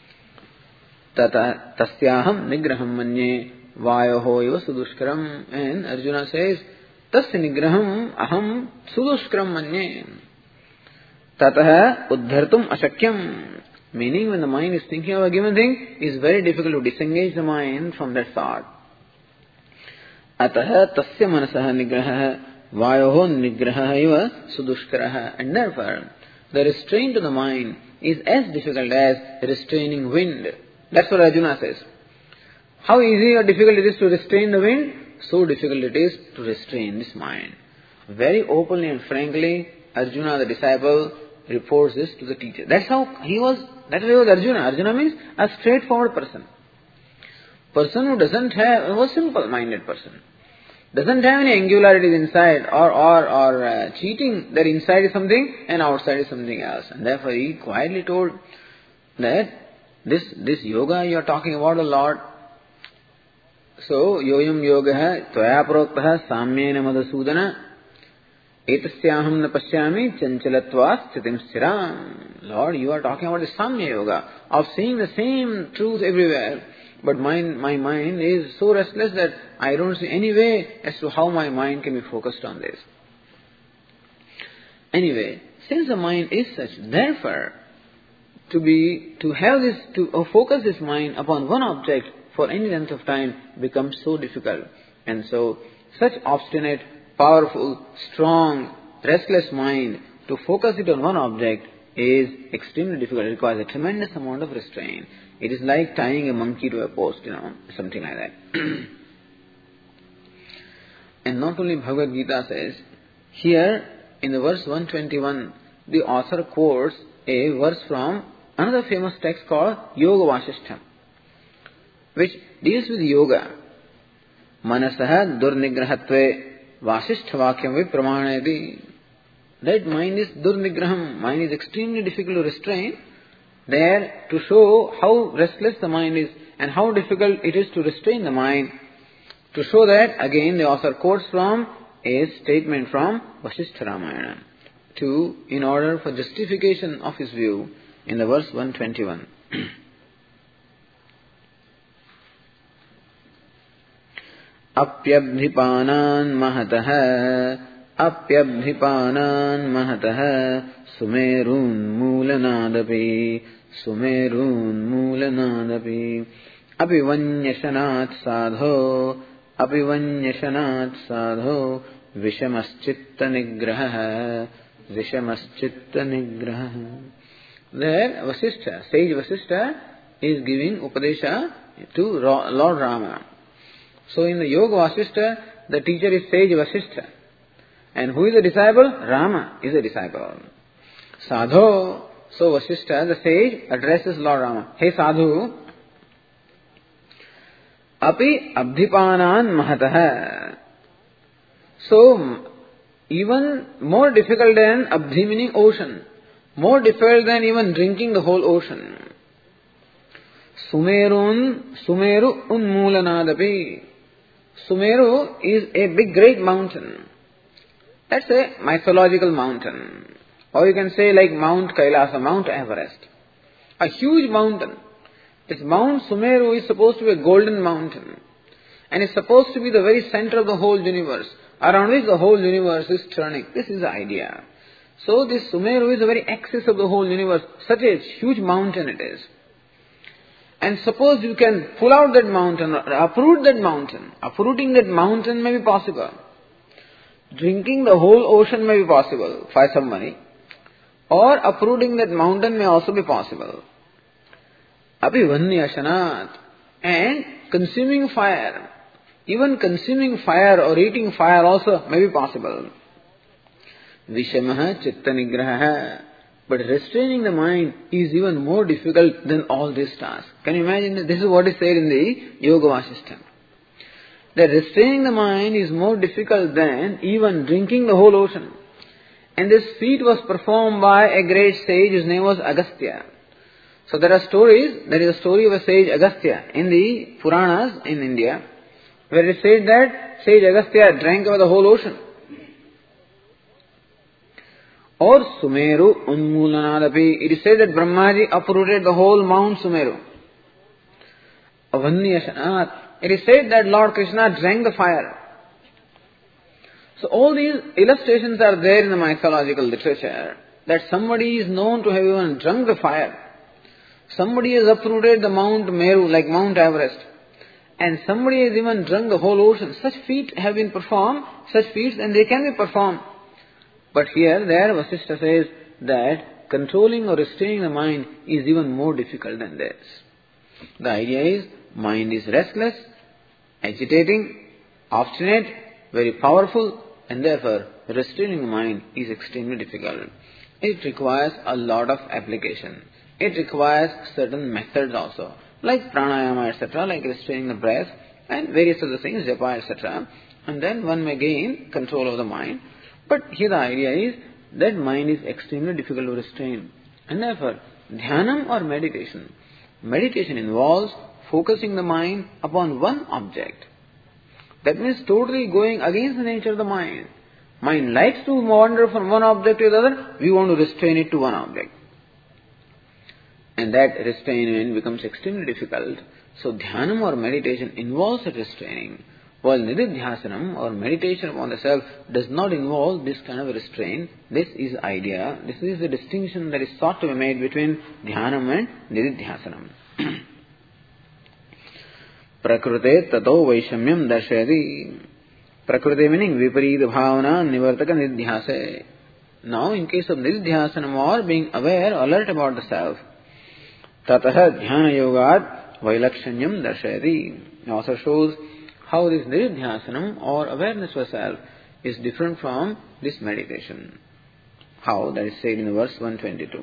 Tata tasyaham nigraham manye vayoho iva sudushkaram. And Arjuna says, tasya nigraham aham sudushkaram manye. Tataha uddhartum ashakyam. Meaning when the mind is thinking of a given thing, it is very difficult to disengage the mind from that thought. Ataha tasya manasaha nigraha vayoho nigraha iva sudushkaraha. And therefore, the restraint of the mind is as difficult as restraining wind. That's what Arjuna says. How easy or difficult it is to restrain the wind, so difficult it is to restrain this mind. Very openly and frankly, Arjuna the disciple reports this to the teacher. That's how he was, that's why he was Arjuna. Arjuna means a straightforward person. Person who doesn't have, a simple-minded person. Doesn't have any angularities inside or, or, or uh, cheating that inside is something and outside is something else. And therefore he quietly told that this, this yoga you are talking about a lot. So, yoyam yogaha tvaya proktaha samyena madhusudana etasyaham na pasyami chanchalatva sthitim sthiram. Lord, you are talking about the samya yoga of seeing the same truth everywhere. But my, my mind is so restless that I don't see any way as to how my mind can be focused on this. Anyway, since the mind is such, therefore, to be, to have this, to uh, focus this mind upon one object for any length of time becomes so difficult. And so, such obstinate, powerful, strong, restless mind, to focus it on one object is extremely difficult. It requires a tremendous amount of restraint. It is like tying a monkey to a post, you know, something like that. And not only Bhagavad Gita says, here in the verse one twenty-one, the author quotes a verse from another famous text called Yoga Vasishtha, which deals with yoga. Manasah durnigrahatve Vasishtha vakyam vipramanayati. That mind is durnigraham, mind is extremely difficult to restrain. There, to show how restless the mind is and how difficult it is to restrain the mind, to show that, again, the author quotes from a statement from Vasishtha Ramayana, to, in order for justification of his view, in the verse one twenty-one. Apyabdhipanan mahatah Apyabdhipanan mahatah Sumerun moolanadapi Sumerun moolanadapi Apivanyashanat sadho Apivanyashanat sadho Vishamaschitta nigraha Vishamaschitta nigraha. There Vasishtha, sage Vasishtha, is giving Upadesha to Lord Rama. So in the Yoga Vasishtha, the teacher is sage Vasishtha. And who is the disciple? Rama is a disciple. Sadho, so Vasishtha, the sage, addresses Lord Rama. Hey Sadhu, Api abdhipanan mahatah. So, even more difficult than abdhi meaning ocean, more difficult than even drinking the whole ocean. Sumerun, Sumeru unmoolanadapi. Sumeru is a big great mountain. That's a mythological mountain. Or you can say like Mount Kailasa, Mount Everest. A huge mountain. This Mount Sumeru is supposed to be a golden mountain. And it's supposed to be the very center of the whole universe, around which the whole universe is turning. This is the idea. So this Sumeru is the very axis of the whole universe. Such a huge mountain it is. And suppose you can pull out that mountain, or uproot that mountain. Uprooting that mountain may be possible. Drinking the whole ocean may be possible for some money. Or uprooting that mountain may also be possible. Apivanyashanat. And consuming fire. Even consuming fire or eating fire also may be possible. Vishamaha chitta nigraha. But restraining the mind is even more difficult than all these tasks. Can you imagine that? This is what is said in the Yoga Vasishtha. That restraining the mind is more difficult than even drinking the whole ocean. And this feat was performed by a great sage whose name was Agastya. So there are stories, there is a story of a sage Agastya in the Puranas in India, where it says that sage Agastya drank over the whole ocean. Or Sumeru unmoolanadapi. It is said that Brahmaji uprooted the whole Mount Sumeru. Avanyashanat. It is said that Lord Krishna drank the fire. So all these illustrations are there in the mythological literature, that somebody is known to have even drunk the fire. Somebody has uprooted the Mount Meru, like Mount Everest. And somebody has even drunk the whole ocean. Such feats have been performed, such feats, and they can be performed. But here, there, Vasishtha says that controlling or restraining the mind is even more difficult than this. The idea is, mind is restless, agitating, obstinate, very powerful, and therefore restraining the mind is extremely difficult. It requires a lot of application. It requires certain methods also, like pranayama, et cetera, like restraining the breath, and various other things, japa, et cetera. And then one may gain control of the mind. But here the idea is that mind is extremely difficult to restrain. And therefore, dhyanam or meditation. Meditation involves focusing the mind upon one object. That means totally going against the nature of the mind. Mind likes to wander from one object to the other. We want to restrain it to one object. And that restraint becomes extremely difficult. So dhyanam or meditation involves that restraining. While nididhyasanam or meditation upon the self does not involve this kind of restraint. This is idea. This is the distinction that is sought to be made between dhyanam and nididhyasanam. Prakrute tato vaishamyam darshayati. Prakrute meaning viparita bhavana nivartaka nididhyase. Now in case of nididhyasanam or being aware, alert about the self, tataha dhyana yogat vailakshanyam darshayati. It also shows how this nididhyasanam or awareness of self is different from this meditation. How? That is said in verse one twenty-two.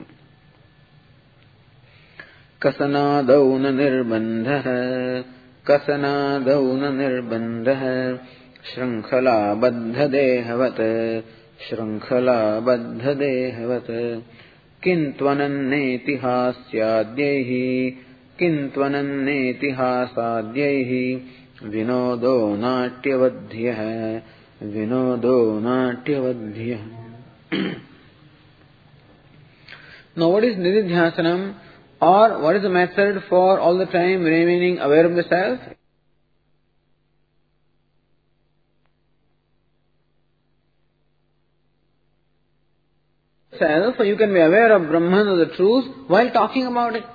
Kasanadau na nirbandha, kasanadau na nirbandha, shrankhala baddha dehavat, shrankhala baddha dehavat, kintvananneti hasyadyehi, kintvananneti hasadyehi, vinodo natyavadhyah, vinodo natyavadhyah. Now what is nididhyasanam, or what is the method for all the time remaining aware of the self? Self, you can be aware of Brahman or the truth while talking about it,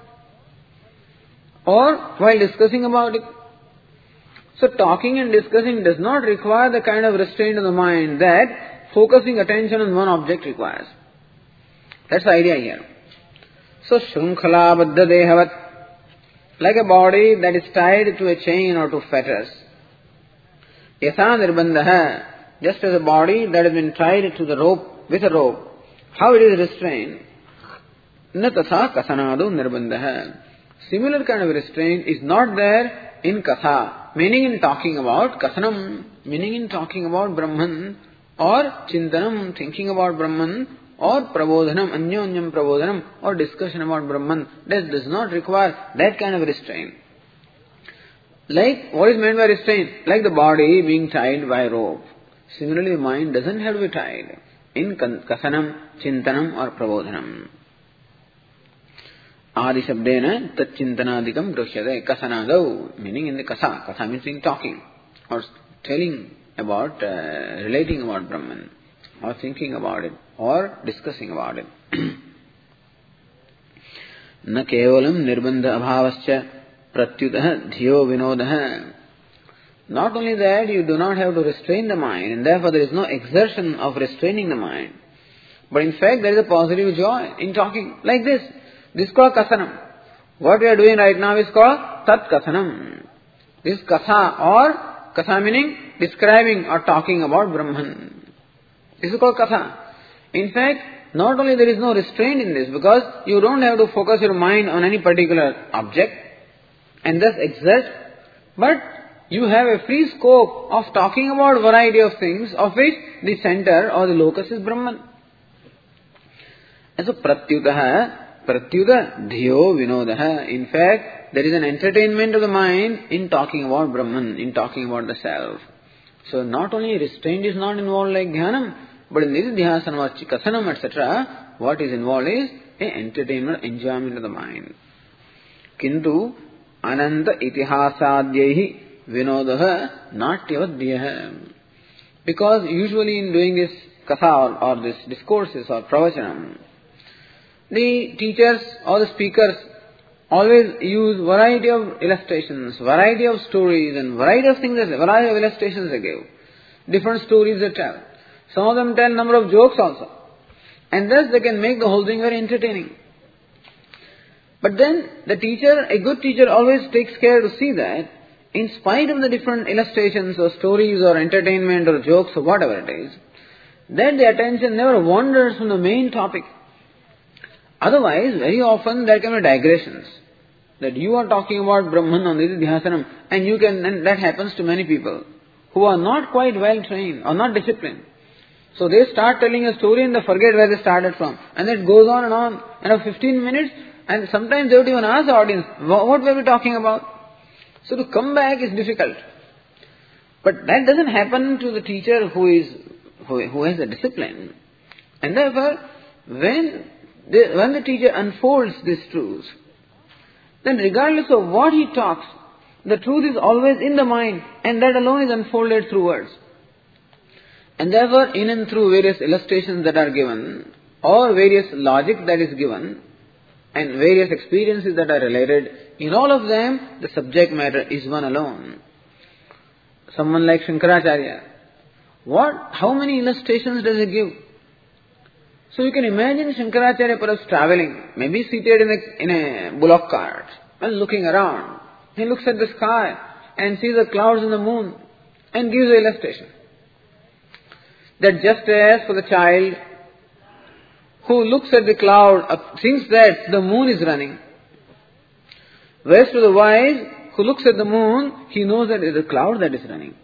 or while discussing about it. So talking and discussing does not require the kind of restraint of the mind that focusing attention on one object requires. That's the idea here. So, shrunkhala baddha dehavat, like a body that is tied to a chain or to fetters. Yatha nirbandha, just as a body that has been tied to the rope, with a rope, how it is restrained. Na tatha kasanadu nirbandha. Similar kind of restraint is not there in katha, meaning in talking about kasanam, meaning in talking about Brahman, or chintanam, thinking about Brahman, or prabodhanam, anyonyam prabodhanam, or discussion about Brahman. That does not require that kind of restraint. Like, what is meant by restraint? Like the body being tied by a rope. Similarly, the mind doesn't have to be tied in kasanam, chintanam, or prabodhanam. Adi shabdena tat chintanadikam drishyate kasanadau, meaning in the kasa. Kasa means in talking, or telling about, uh, relating about Brahman, or thinking about it, or discussing about it. Na kevalam nirbandha abhavascha pratyudah dhiyo vinodah. Not only that, you do not have to restrain the mind, and therefore there is no exertion of restraining the mind. But in fact, there is a positive joy in talking like this. This is called kasanam. What we are doing right now is called tat kasanam. This is kasa, or kasa meaning describing or talking about Brahman. This is called kasa. In fact, not only there is no restraint in this, because you don't have to focus your mind on any particular object and thus exert, but you have a free scope of talking about variety of things, of which the center or the locus is Brahman. And so pratyuta, pratyuta dhiyo vinodah. In fact, there is an entertainment of the mind in talking about Brahman, in talking about the self. So not only restraint is not involved like dhyanam, but in nididhyasanam or kasanam, et cetera, what is involved is a entertainment, enjoyment of the mind. Kintu ananta itihasadyehi vinodah natyavadhyah. Because usually in doing this katha or, or this discourses or pravachanam, the teachers or the speakers always use variety of illustrations, variety of stories, and variety of things, variety of illustrations they give. Different stories they tell. Some of them tell number of jokes also. And thus they can make the whole thing very entertaining. But then the teacher, a good teacher always takes care to see that in spite of the different illustrations or stories or entertainment or jokes or whatever it is, that the attention never wanders from the main topic. Otherwise, very often there can be digressions. That you are talking about Brahman or nididhyasanam, and you can, and that happens to many people who are not quite well trained or not disciplined. So they start telling a story and they forget where they started from. And it goes on and on. And after fifteen minutes, and sometimes they would even ask the audience, what were we talking about? So to come back is difficult. But that doesn't happen to the teacher who is who, who has a discipline. And therefore, when the, when the teacher unfolds these truths, then regardless of what he talks, the truth is always in the mind, and that alone is unfolded through words. And therefore, in and through various illustrations that are given, or various logic that is given, and various experiences that are related, in all of them, the subject matter is one alone. Someone like Shankaracharya, what, how many illustrations does he give? So you can imagine Shankaracharya perhaps traveling, maybe seated in a, in a bullock cart, and looking around. He looks at the sky and sees the clouds and the moon, and gives an illustration. That just as for the child who looks at the cloud uh, thinks that the moon is running. Whereas to the wise who looks at the moon, he knows that it is a cloud that is running.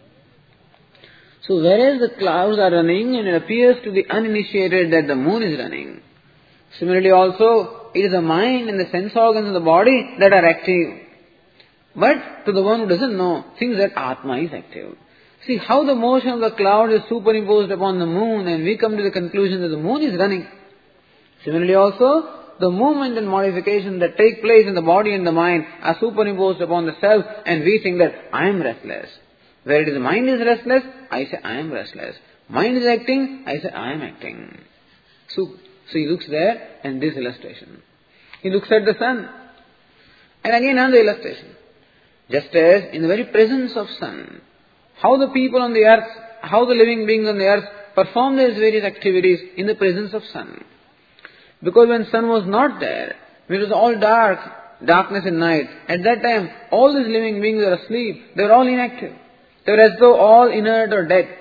So whereas the clouds are running and it appears to the uninitiated that the moon is running, similarly also it is the mind and the sense organs of the body that are active. But to the one who doesn't know, thinks that Atma is active. See how the motion of the cloud is superimposed upon the moon, and we come to the conclusion that the moon is running. Similarly also, the movement and modification that take place in the body and the mind are superimposed upon the self, and we think that I am restless. Where it is the mind is restless, I say I am restless. Mind is acting, I say I am acting. So, so he looks there and this illustration. He looks at the sun. And again another illustration. Just as in the very presence of sun, how the people on the earth, how the living beings on the earth perform their various activities in the presence of sun. Because when sun was not there, when it was all dark, darkness and night, at that time all these living beings were asleep, they were all inactive. They were as though all inert or dead.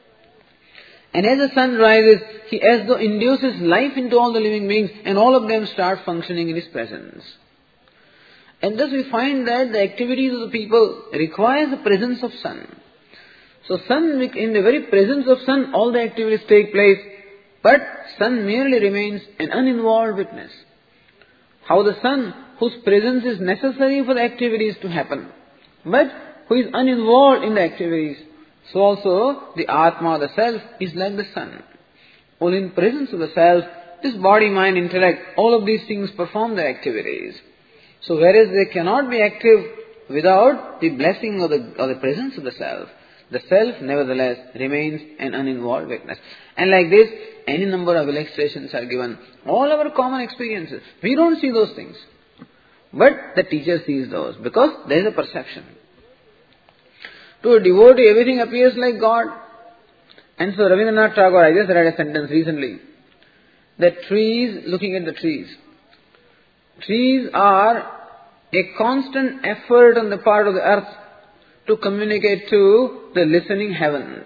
And as the sun rises, he as though induces life into all the living beings, and all of them start functioning in his presence. And thus we find that the activities of the people requires the presence of sun. So sun, in the very presence of sun, all the activities take place, but sun merely remains an uninvolved witness. How the sun, whose presence is necessary for the activities to happen, but who is uninvolved in the activities, so also the Atma, the self, is like the sun. Only in presence of the self, this body, mind, intellect, all of these things perform their activities. So whereas they cannot be active without the blessing or the, or the presence of the self, the self nevertheless remains an uninvolved witness. And like this, any number of illustrations are given. All our common experiences, we don't see those things. But the teacher sees those because there is a perception. To a devotee, everything appears like God. And so Rabindranath Tagore, I just read a sentence recently, that trees, looking at the trees, trees are a constant effort on the part of the earth to communicate to the listening heavens.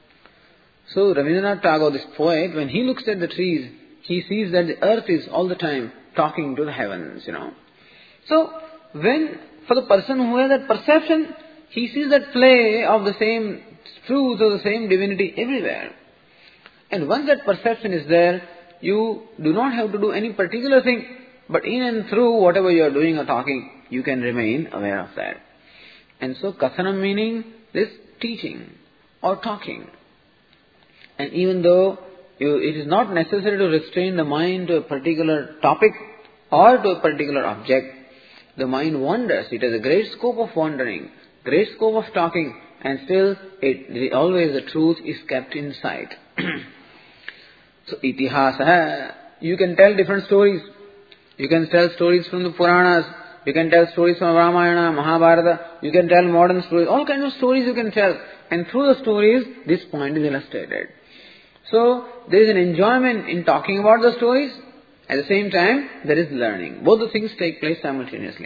So Rabindranath Tagore, this poet, when he looks at the trees, he sees that the earth is all the time talking to the heavens, you know. So when, for the person who has that perception, he sees that play of the same truth or the same divinity everywhere. And once that perception is there, you do not have to do any particular thing, but in and through whatever you are doing or talking, you can remain aware of that. And so Kathanam meaning this teaching or talking. And even though you, it is not necessary to restrain the mind to a particular topic or to a particular object, the mind wanders. It has a great scope of wandering, great scope of talking, and still it always the truth is kept in sight. So itihasa, you can tell different stories. You can tell stories from the Puranas. You can tell stories from Ramayana, Mahabharata. You can tell modern stories. All kinds of stories you can tell. And through the stories, this point is illustrated. So, there is an enjoyment in talking about the stories. At the same time, there is learning. Both the things take place simultaneously.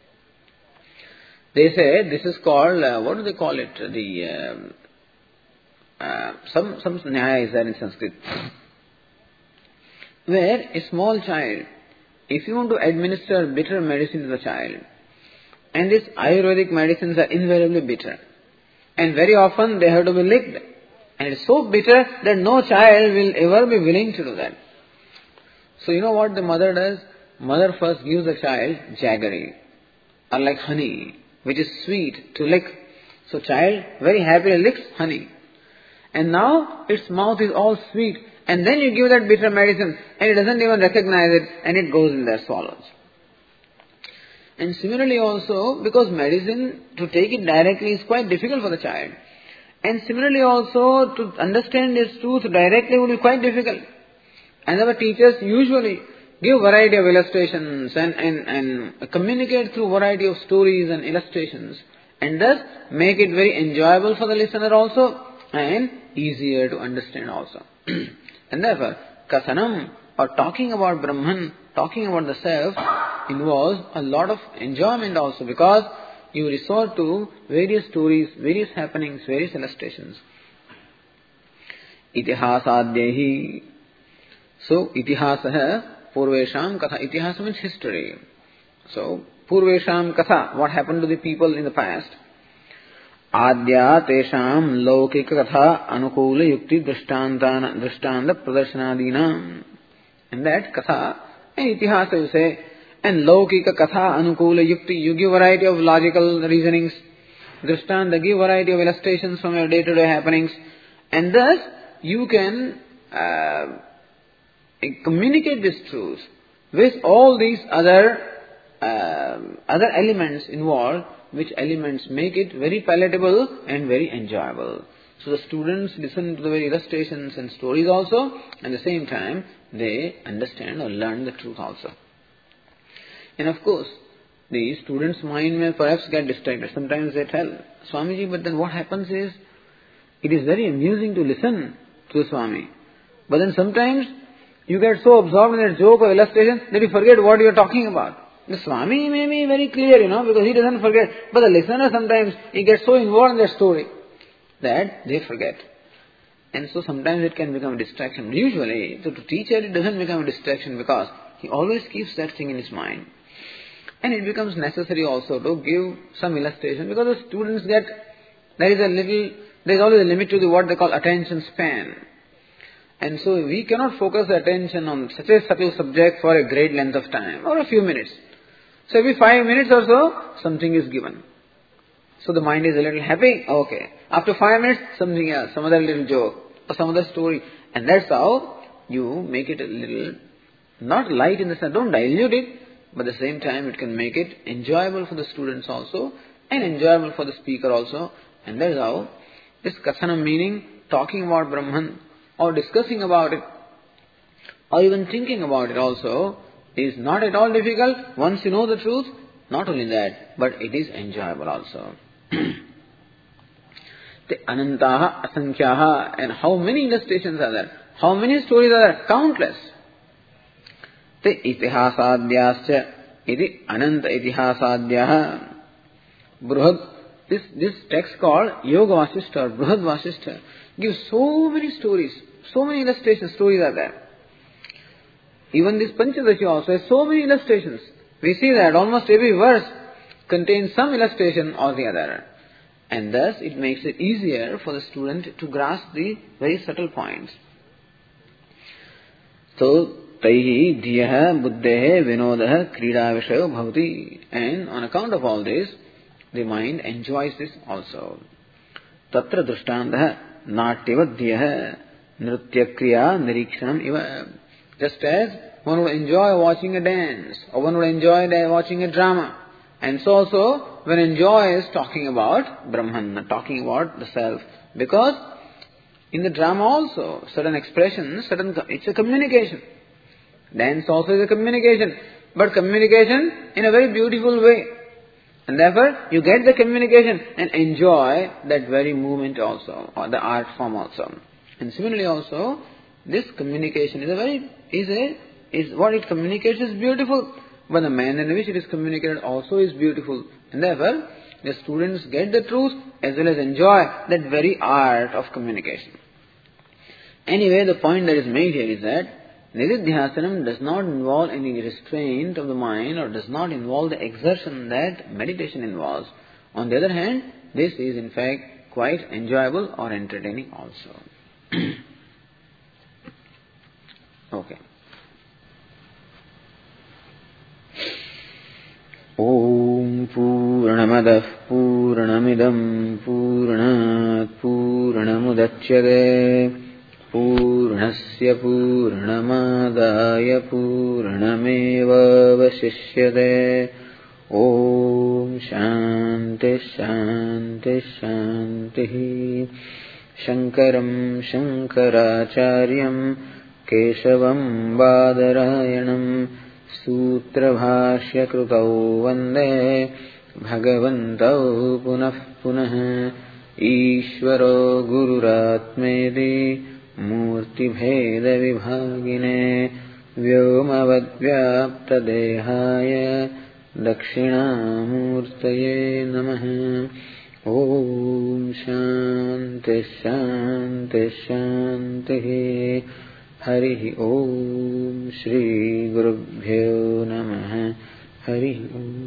They say this is called, uh, what do they call it? The um, uh, some some nyaya is there in Sanskrit. Where a small child, if you want to administer bitter medicine to the child, and these Ayurvedic medicines are invariably bitter, and very often they have to be licked, and it is so bitter that no child will ever be willing to do that. So you know what the mother does? Mother first gives the child jaggery, or like honey, which is sweet to lick. So child very happily licks honey. And now its mouth is all sweet. And then you give that bitter medicine and it doesn't even recognize it and it goes in there, swallows. And similarly also, because medicine, to take it directly is quite difficult for the child. And similarly also, to understand this truth directly would be quite difficult. And our teachers usually give variety of illustrations and, and, and communicate through variety of stories and illustrations. And thus make it very enjoyable for the listener also and easier to understand also. And therefore, Kathanam or talking about Brahman, talking about the self involves a lot of enjoyment also because you resort to various stories, various happenings, various illustrations. Itihasadyehi. So, itihasah purvesham katha. Itihasa means history. So, purvesham katha, what happened to the people in the past. Adya tesham laukika katha anukula yukti drishtantana drishtanta pradarsanadinam. And that katha, and itihasa you say, and laukika katha anukula yukti, you give variety of logical reasonings. Drishtanta, give variety of illustrations from your day-to-day happenings. And thus, you can uh, communicate this truth with all these other uh, other elements involved, which elements make it very palatable and very enjoyable. So the students listen to the very illustrations and stories also, and at the same time they understand or learn the truth also. And of course, the student's mind may perhaps get distracted. Sometimes they tell, Swamiji, but then what happens is, it is very amusing to listen to Swami. But then sometimes you get so absorbed in that joke or illustration that you forget what you are talking about. The Swami may be very clear, you know, because he doesn't forget. But the listener sometimes, he gets so involved in that story that they forget. And so sometimes it can become a distraction. Usually, to the teacher it doesn't become a distraction because he always keeps that thing in his mind. And it becomes necessary also to give some illustration because the students get, there is a little, there is always a limit to the what they call attention span. And so we cannot focus the attention on such a subtle subject for a great length of time or a few minutes. So every five minutes or so, something is given. So the mind is a little happy, okay. After five minutes, something else, some other little joke or some other story. And that's how you make it a little, not light in the sense, don't dilute it, but at the same time it can make it enjoyable for the students also and enjoyable for the speaker also. And that is how this kathanam, meaning talking about Brahman or discussing about it or even thinking about it also, is not at all difficult once you know the truth. Not only that, but it is enjoyable also. The anantaha asankyaha, and how many illustrations are there? How many stories are there? Countless. The itihasadyascha, iti ananta itihasadyaha. Bruhad, this, this text called Yoga Vasishtha or Bruhad Vasishtha gives so many stories, so many illustrations, stories are there. Even this Panchadashi also has so many illustrations. We see that almost every verse contains some illustration or the other. And thus it makes it easier for the student to grasp the very subtle points. So, taihi dhiyaha buddhehe vinodaha krida vishayo bhavati. And on account of all this, the mind enjoys this also. Tatra drishtantaha natyavadhyaha nritya kriya nirikshanam iva. Just as one would enjoy watching a dance, or one would enjoy watching a drama. And so also, one enjoys talking about Brahman, talking about the self. Because in the drama also, certain expressions, certain, it's a communication. Dance also is a communication. But communication in a very beautiful way. And therefore, you get the communication and enjoy that very movement also, or the art form also. And similarly also, this communication is a very, is a, is what it communicates is beautiful. But the manner in which it is communicated also is beautiful. And therefore, the students get the truth as well as enjoy that very art of communication. Anyway, the point that is made here is that Nididhyasanam does not involve any restraint of the mind or does not involve the exertion that meditation involves. On the other hand, this is in fact quite enjoyable or entertaining also. Okay. Om Purnamadah Purnamidam Purnat Purnamudachyate Purnasya Purnamadaya Purnameva Vasishyate. Om Shanti Shanti Shanti. Shankaram Shankaracharyam Keshavam Badarayanam Sutrabhashya Krutau Vande Bhagavantau Punah Punah Ishvaro Gururatmedi Murti Bheda Vibhagine Vyomavadvyapta Dehaya Dakshinamurtaye Namaha. Om Shanti Shanti Shanti. Harihi Om. Shri Gurubhyo Namaha. Harihi Om.